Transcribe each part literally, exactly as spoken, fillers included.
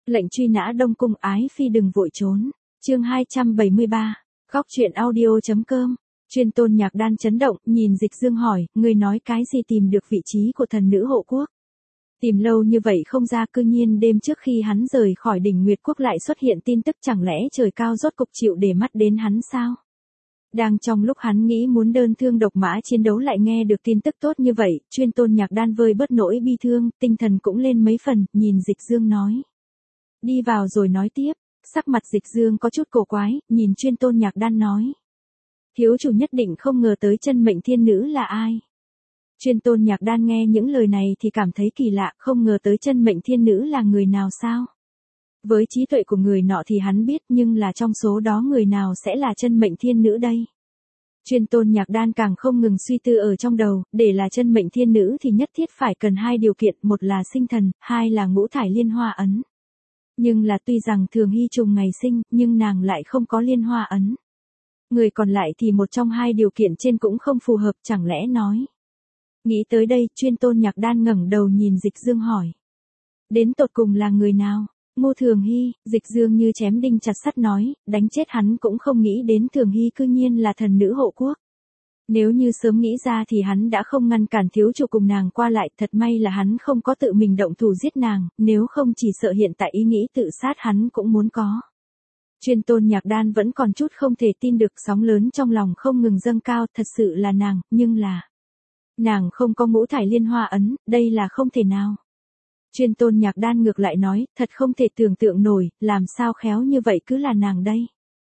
Lệnh truy nã Đông Cung ái phi đừng vội trốn. Chương hai trăm bảy mươi ba. Góc truyện audio.com. Chuyên Tôn Nhạc Đan chấn động, nhìn Dịch Dương hỏi, ngươi nói cái gì tìm được vị trí của thần nữ hộ quốc? Tìm lâu như vậy không ra, cư nhiên đêm trước khi hắn rời khỏi đỉnh Nguyệt Quốc lại xuất hiện tin tức, chẳng lẽ trời cao rốt cục chịu để mắt đến hắn sao? Đang trong lúc hắn nghĩ muốn đơn thương độc mã chiến đấu lại nghe được tin tức tốt như vậy, Chuyên Tôn Nhạc Đan vơi bớt nỗi bi thương, tinh thần cũng lên mấy phần, nhìn Dịch Dương nói. Đi vào rồi nói tiếp. Sắc mặt Dịch Dương có chút cổ quái, nhìn Chuyên Tôn Nhạc Đan nói. Thiếu chủ nhất định không ngờ tới chân mệnh thiên nữ là ai. Chuyên Tôn Nhạc Đan nghe những lời này thì cảm thấy kỳ lạ, không ngờ tới chân mệnh thiên nữ là người nào sao? Với trí tuệ của người nọ thì hắn biết, nhưng là trong số đó người nào sẽ là chân mệnh thiên nữ đây? Chuyên Tôn Nhạc Đan càng không ngừng suy tư ở trong đầu, để là chân mệnh thiên nữ thì nhất thiết phải cần hai điều kiện, một là sinh thần, hai là ngũ thải liên hoa ấn. Nhưng là tuy rằng Thường Hy trùng ngày sinh, nhưng nàng lại không có liên hoa ấn. Người còn lại thì một trong hai điều kiện trên cũng không phù hợp, chẳng lẽ nói. Nghĩ tới đây, Chuyên Tôn Nhạc Đan ngẩng đầu nhìn Dịch Dương hỏi. Đến tột cùng là người nào? Ngô Thường Hy. Dịch Dương như chém đinh chặt sắt nói, đánh chết hắn cũng không nghĩ đến Thường Hy cư nhiên là thần nữ hộ quốc. Nếu như sớm nghĩ ra thì hắn đã không ngăn cản thiếu chủ cùng nàng qua lại, thật may là hắn không có tự mình động thủ giết nàng, nếu không chỉ sợ hiện tại ý nghĩ tự sát hắn cũng muốn có. Chuyên Tôn Nhạc Đan vẫn còn chút không thể tin được, sóng lớn trong lòng không ngừng dâng cao, thật sự là nàng, nhưng là... Nàng không có ngũ thải liên hoa ấn, đây là không thể nào. Chuyên Tôn Nhạc Đan ngược lại nói, thật không thể tưởng tượng nổi, làm sao khéo như vậy cứ là nàng đây.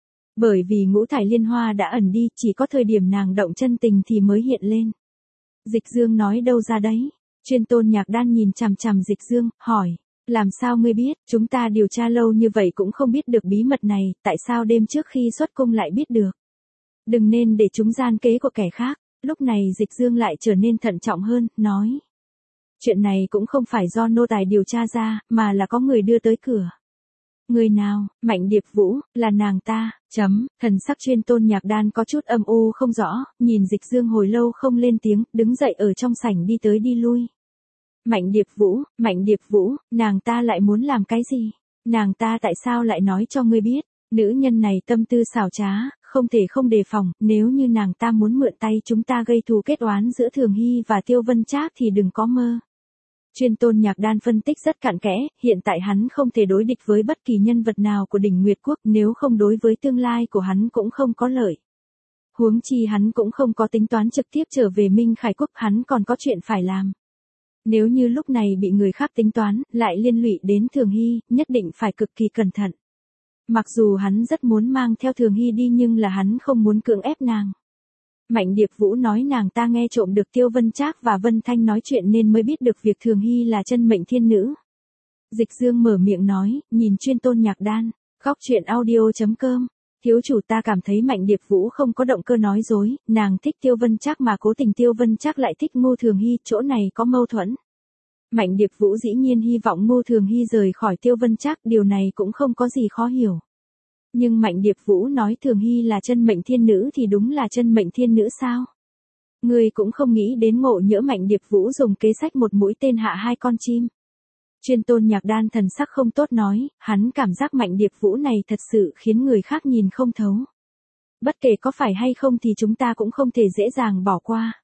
Bởi vì ngũ thải liên hoa đã ẩn đi, chỉ có thời điểm nàng động chân tình thì mới hiện lên. Dịch Dương nói đâu ra đấy? Chuyên Tôn Nhạc Đan nhìn chằm chằm Dịch Dương, hỏi, làm sao ngươi biết, chúng ta điều tra lâu như vậy cũng không biết được bí mật này, tại sao đêm trước khi xuất cung lại biết được? Đừng nên để chúng gian kế của kẻ khác. Lúc này Dịch Dương lại trở nên thận trọng hơn, nói. Chuyện này cũng không phải do nô tài điều tra ra, mà là có người đưa tới cửa. Người nào? Mạnh Điệp Vũ, là nàng ta, chấm, thần sắc Chuyên Tôn Nhạc Đan có chút âm u không rõ, nhìn Dịch Dương hồi lâu không lên tiếng, đứng dậy ở trong sảnh đi tới đi lui. Mạnh Điệp Vũ, Mạnh Điệp Vũ, nàng ta lại muốn làm cái gì? Nàng ta tại sao lại nói cho ngươi biết? Nữ nhân này tâm tư xảo trá, không thể không đề phòng, nếu như nàng ta muốn mượn tay chúng ta gây thù kết oán giữa Thường Hy và Tiêu Vân Trác thì đừng có mơ. Chuyên Tôn Nhạc Đan phân tích rất cặn kẽ, hiện tại hắn không thể đối địch với bất kỳ nhân vật nào của đỉnh Nguyệt Quốc, nếu không đối với tương lai của hắn cũng không có lợi. Huống chi hắn cũng không có tính toán trực tiếp trở về Minh Khải Quốc, hắn còn có chuyện phải làm. Nếu như lúc này bị người khác tính toán, lại liên lụy đến Thường Hy, nhất định phải cực kỳ cẩn thận. Mặc dù hắn rất muốn mang theo Thường Hy đi nhưng là hắn không muốn cưỡng ép nàng. Mạnh Điệp Vũ nói nàng ta nghe trộm được Tiêu Vân Trác và Vân Thanh nói chuyện nên mới biết được việc Thường Hy là chân mệnh thiên nữ. Dịch Dương mở miệng nói, nhìn Chuyên Tôn Nhạc Đan, góc truyện audio.com. Thiếu chủ ta cảm thấy Mạnh Điệp Vũ không có động cơ nói dối, nàng thích Tiêu Vân Trác mà cố tình Tiêu Vân Trác lại thích Ngô Thường Hy, chỗ này có mâu thuẫn. Mạnh Điệp Vũ dĩ nhiên hy vọng Ngô Thường Hy rời khỏi Tiêu Vân Trác, điều này cũng không có gì khó hiểu. Nhưng Mạnh Điệp Vũ nói Thường Hy là chân mệnh thiên nữ thì đúng là chân mệnh thiên nữ sao? Người cũng không nghĩ đến ngộ nhỡ Mạnh Điệp Vũ dùng kế sách một mũi tên hạ hai con chim. Chuyên Tôn Nhạc Đan thần sắc không tốt nói, hắn cảm giác Mạnh Điệp Vũ này thật sự khiến người khác nhìn không thấu. Bất kể có phải hay không thì chúng ta cũng không thể dễ dàng bỏ qua.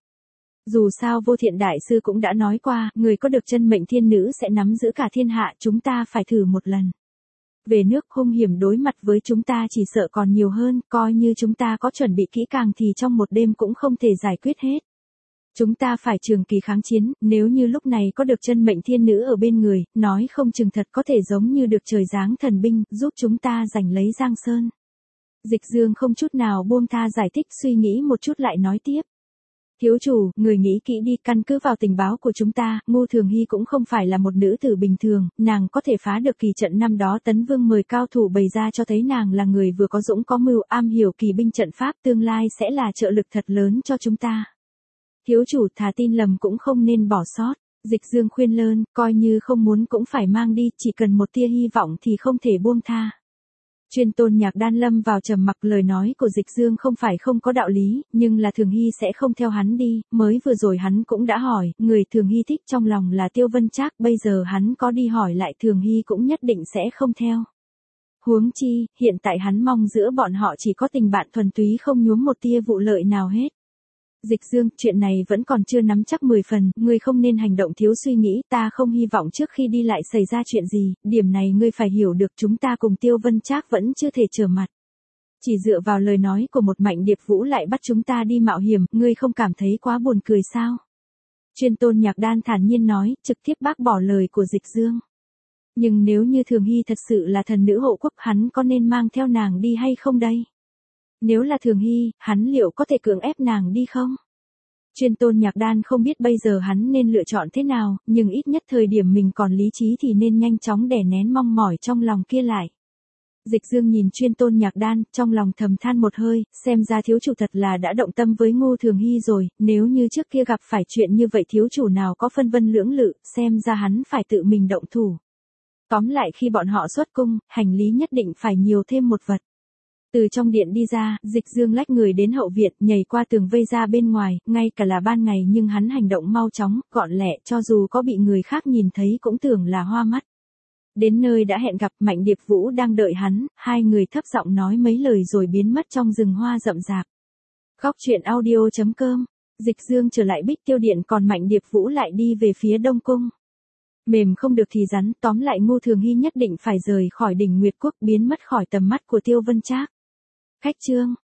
Dù sao Vô Thiện Đại Sư cũng đã nói qua, người có được chân mệnh thiên nữ sẽ nắm giữ cả thiên hạ, chúng ta phải thử một lần. Về nước hung hiểm đối mặt với chúng ta chỉ sợ còn nhiều hơn, coi như chúng ta có chuẩn bị kỹ càng thì trong một đêm cũng không thể giải quyết hết. Chúng ta phải trường kỳ kháng chiến, nếu như lúc này có được chân mệnh thiên nữ ở bên người, nói không chừng thật có thể giống như được trời giáng thần binh, giúp chúng ta giành lấy Giang Sơn. Dịch Dương không chút nào buông tha giải thích, suy nghĩ một chút lại nói tiếp. Thiếu chủ, người nghĩ kỹ đi, căn cứ vào tình báo của chúng ta, Ngô Thường Hy cũng không phải là một nữ tử bình thường, nàng có thể phá được kỳ trận năm đó Tấn Vương mời cao thủ bày ra cho thấy nàng là người vừa có dũng có mưu, am hiểu kỳ binh trận pháp, tương lai sẽ là trợ lực thật lớn cho chúng ta. Thiếu chủ thà tin lầm cũng không nên bỏ sót. Dịch Dương khuyên lơn, coi như không muốn cũng phải mang đi, chỉ cần một tia hy vọng thì không thể buông tha. Chuyên tôn nhạc đan lâm vào trầm mặc, lời nói của Dịch Dương không phải không có đạo lý, nhưng là Thường Hy sẽ không theo hắn đi, mới vừa rồi hắn cũng đã hỏi, người Thường Hy thích trong lòng là Tiêu Vân Trác, bây giờ hắn có đi hỏi lại Thường Hy cũng nhất định sẽ không theo. Huống chi, hiện tại hắn mong giữa bọn họ chỉ có tình bạn thuần túy không nhuốm một tia vụ lợi nào hết. Dịch Dương, chuyện này vẫn còn chưa nắm chắc mười phần, ngươi không nên hành động thiếu suy nghĩ, ta không hy vọng trước khi đi lại xảy ra chuyện gì, điểm này ngươi phải hiểu được, chúng ta cùng Tiêu Vân Trác vẫn chưa thể trở mặt. Chỉ dựa vào lời nói của một Mạnh Điệp Vũ lại bắt chúng ta đi mạo hiểm, ngươi không cảm thấy quá buồn cười sao? Chuyên tôn nhạc đan thản nhiên nói, trực tiếp bác bỏ lời của Dịch Dương. Nhưng nếu như Thường Hy thật sự là thần nữ hộ quốc, hắn có nên mang theo nàng đi hay không đây? Nếu là Thường Hy, hắn liệu có thể cưỡng ép nàng đi không? Chuyên tôn nhạc đan không biết bây giờ hắn nên lựa chọn thế nào, nhưng ít nhất thời điểm mình còn lý trí thì nên nhanh chóng đè nén mong mỏi trong lòng kia lại. Dịch Dương nhìn chuyên tôn nhạc đan, trong lòng thầm than một hơi, xem ra thiếu chủ thật là đã động tâm với Ngô Thường Hy rồi, nếu như trước kia gặp phải chuyện như vậy thiếu chủ nào có phân vân lưỡng lự, xem ra hắn phải tự mình động thủ. Tóm lại khi bọn họ xuất cung, hành lý nhất định phải nhiều thêm một vật. Từ trong điện đi ra, Dịch Dương lách người đến hậu viện, nhảy qua tường vây ra bên ngoài, ngay cả là ban ngày nhưng hắn hành động mau chóng, gọn lẹ, cho dù có bị người khác nhìn thấy cũng tưởng là hoa mắt. Đến nơi đã hẹn gặp, Mạnh Điệp Vũ đang đợi hắn, hai người thấp giọng nói mấy lời rồi biến mất trong rừng hoa rậm rạp. Góc truyện audio chấm com, Dịch Dương trở lại Bích Tiêu Điện, còn Mạnh Điệp Vũ lại đi về phía Đông Cung. Mềm không được thì rắn, tóm lại Ngô Thường Hy nhất định phải rời khỏi đỉnh Nguyệt Quốc, biến mất khỏi tầm mắt của Tiêu Vân Trác. Khách chương